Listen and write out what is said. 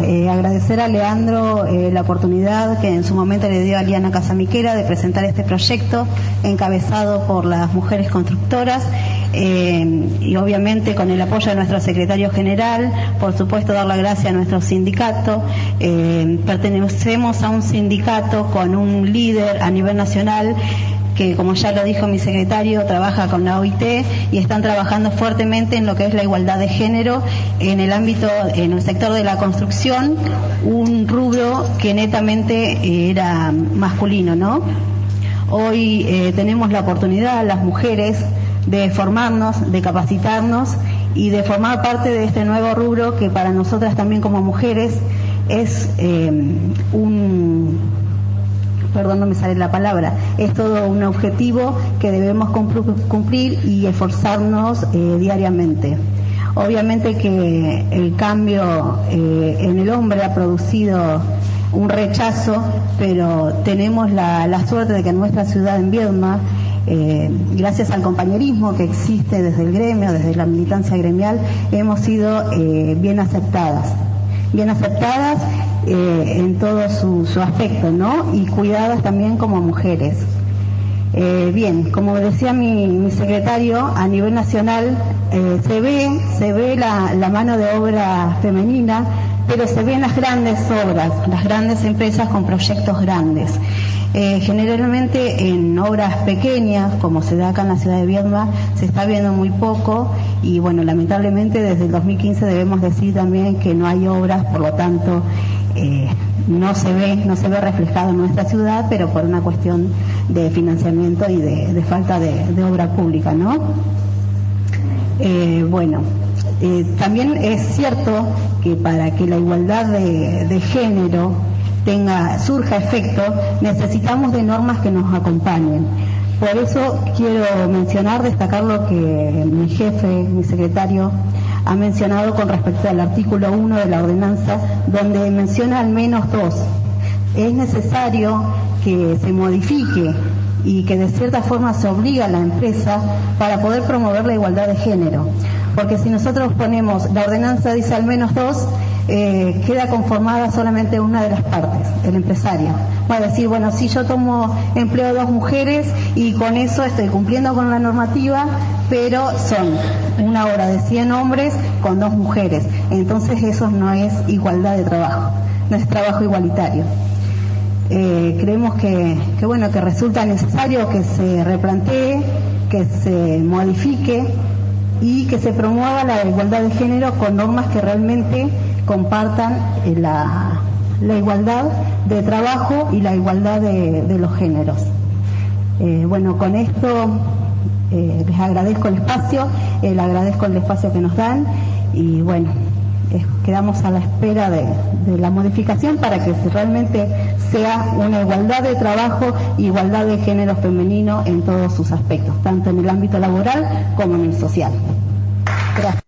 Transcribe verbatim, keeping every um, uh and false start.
eh, agradecer a Leandro eh, la oportunidad que en su momento le dio a Liana Casamiquera de presentar este proyecto encabezado por las mujeres constructoras. Eh, y obviamente con el apoyo de nuestro secretario general, por supuesto dar la gracia a nuestro sindicato. Eh, pertenecemos a un sindicato con un líder a nivel nacional que, como ya lo dijo mi secretario, trabaja con la O I T y están trabajando fuertemente en lo que es la igualdad de género en el ámbito, en el sector de la construcción, un rubro que netamente era masculino, ¿no? Hoy eh, tenemos la oportunidad, las mujeres, de formarnos, de capacitarnos y de formar parte de este nuevo rubro que para nosotras también como mujeres es eh, un, perdón, no me sale la palabra, es todo un objetivo que debemos cumplir y esforzarnos eh, diariamente. Obviamente que el cambio eh, en el hombre ha producido un rechazo, pero tenemos la, la suerte de que en nuestra ciudad, en Viedma, Eh, gracias al compañerismo que existe desde el gremio, desde la militancia gremial, hemos sido eh, bien aceptadas, bien aceptadas eh, en todo su, su aspecto, ¿no? Y cuidadas también como mujeres. Eh, bien, como decía mi, mi secretario, a nivel nacional eh, se ve, se ve la, la mano de obra femenina, pero se ven las grandes obras, las grandes empresas con proyectos grandes. Eh, generalmente en obras pequeñas, como se da acá en la ciudad de Viedma, se está viendo muy poco y bueno, lamentablemente desde el dos mil quince debemos decir también que no hay obras, por lo tanto eh, no se ve, no se ve reflejado en nuestra ciudad, pero por una cuestión de financiamiento y de, de falta de, de obra pública, ¿no? Eh, bueno, eh, también es cierto que para que la igualdad de, de género tenga, surja efecto, necesitamos de normas que nos acompañen. Por eso quiero mencionar, destacar lo que mi jefe, mi secretario, ha mencionado con respecto al artículo uno de la ordenanza, donde menciona al menos dos. Es necesario que se modifique y que de cierta forma se obliga a la empresa para poder promover la igualdad de género. Porque si nosotros ponemos, la ordenanza dice al menos dos, eh, queda conformada solamente una de las partes, el empresario. Va a decir, bueno, si yo tomo empleo de dos mujeres y con eso estoy cumpliendo con la normativa, pero son una hora de cien hombres con dos mujeres. Entonces eso no es igualdad de trabajo, no es trabajo igualitario. Eh, creemos que, que bueno, que resulta necesario que se replantee, que se modifique y que se promueva la igualdad de género con normas que realmente compartan eh, la, la igualdad de trabajo y la igualdad de, de los géneros. Eh, bueno, con esto eh, les agradezco el espacio, eh, les agradezco el espacio que nos dan y bueno, eh, quedamos a la espera de, de la modificación para que realmente sea una igualdad de trabajo, igualdad de género femenino en todos sus aspectos, tanto en el ámbito laboral como en el social. Gracias.